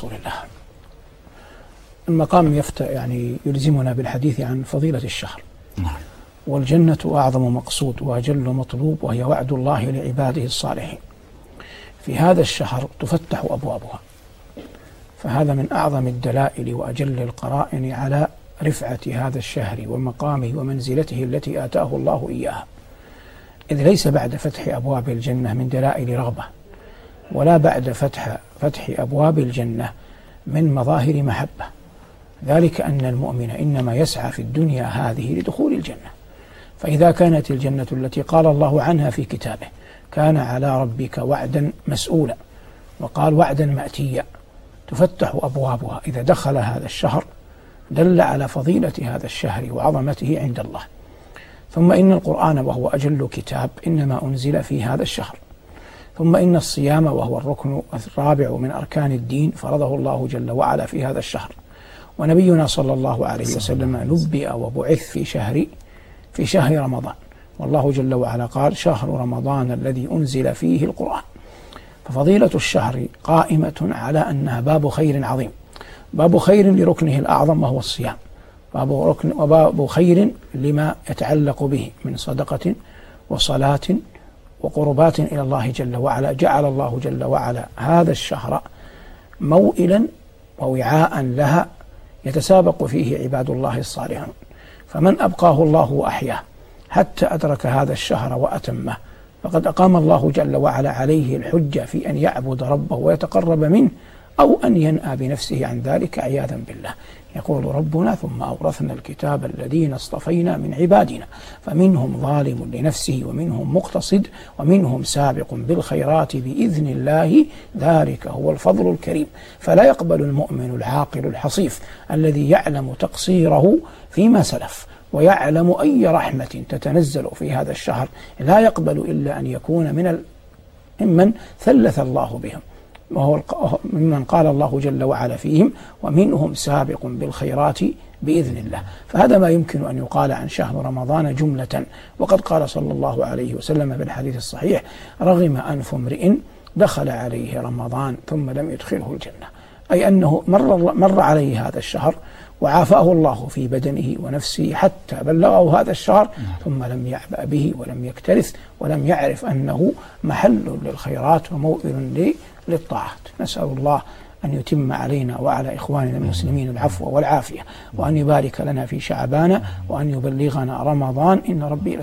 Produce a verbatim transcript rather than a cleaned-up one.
رسول الله. المقام يفت يعني يلزمنا بالحديث عن فضيلة الشهر. نعم. والجنة أعظم مقصود وأجل مطلوب، وهي وعد الله لعباده الصالحين. في هذا الشهر تفتح أبوابها، فهذا من أعظم الدلائل وأجل القرائن على رفعة هذا الشهر ومقامه ومنزلته التي آتاه الله إياها، إذ ليس بعد فتح أبواب الجنة من دلائل رغبة، ولا بعد فتح فتح أبواب الجنة من مظاهر محبة، ذلك أن المؤمن إنما يسعى في الدنيا هذه لدخول الجنة. فإذا كانت الجنة التي قال الله عنها في كتابه كان على ربك وعدا مسؤولا، وقال وعدا مأتيا، تفتح أبوابها إذا دخل هذا الشهر، دل على فضيلة هذا الشهر وعظمته عند الله. ثم إن القرآن وهو أجل كتاب إنما أنزل في هذا الشهر. ثم إن الصيام وهو الركن الرابع من أركان الدين فرضه الله جل وعلا في هذا الشهر. ونبينا صلى الله عليه وسلم نبئ وبعث في شهر في شهر رمضان، والله جل وعلا قال شهر رمضان الذي أنزل فيه القرآن. ففضيلة الشهر قائمة على أنها باب خير عظيم، باب خير لركنه الأعظم وهو الصيام، باب ركن وباب خير لما يتعلق به من صدقة وصلاة وقربات إلى الله جل وعلا. جعل الله جل وعلا هذا الشهر موئلا ووعاء لها يتسابق فيه عباد الله الصالحون، فمن أبقاه الله وأحياه حتى أدرك هذا الشهر وأتمه فقد أقام الله جل وعلا عليه الحجة في أن يعبد ربه ويتقرب منه، أو أن ينأى بنفسه عن ذلك عياذا بالله. يقول ربنا ثم أورثنا الكتاب الذين اصطفينا من عبادنا فمنهم ظالم لنفسه ومنهم مقتصد ومنهم سابق بالخيرات بإذن الله ذلك هو الفضل الكريم. فلا يقبل المؤمن العاقل الحصيف الذي يعلم تقصيره فيما سلف ويعلم أي رحمة تتنزل في هذا الشهر، لا يقبل إلا أن يكون من ممن ثلث الله بهم، وهو ممن قال الله جل وعلا فيهم ومنهم سابق بالخيرات بإذن الله. فهذا ما يمكن أن يقال عن شهر رمضان جملة. وقد قال صلى الله عليه وسلم في الحديث الصحيح رغم أنف امرئ دخل عليه رمضان ثم لم يدخله الجنة، أي أنه مر, مر عليه هذا الشهر وعافاه الله في بدنه ونفسه حتى بلغه هذا الشهر ثم لم يعبأ به ولم يكترث ولم يعرف أنه محل للخيرات وموئل للطاعات. نسأل الله أن يتم علينا وعلى إخواننا المسلمين العفو والعافية، وأن يبارك لنا في شعبان، وأن يبلغنا رمضان. إن ربي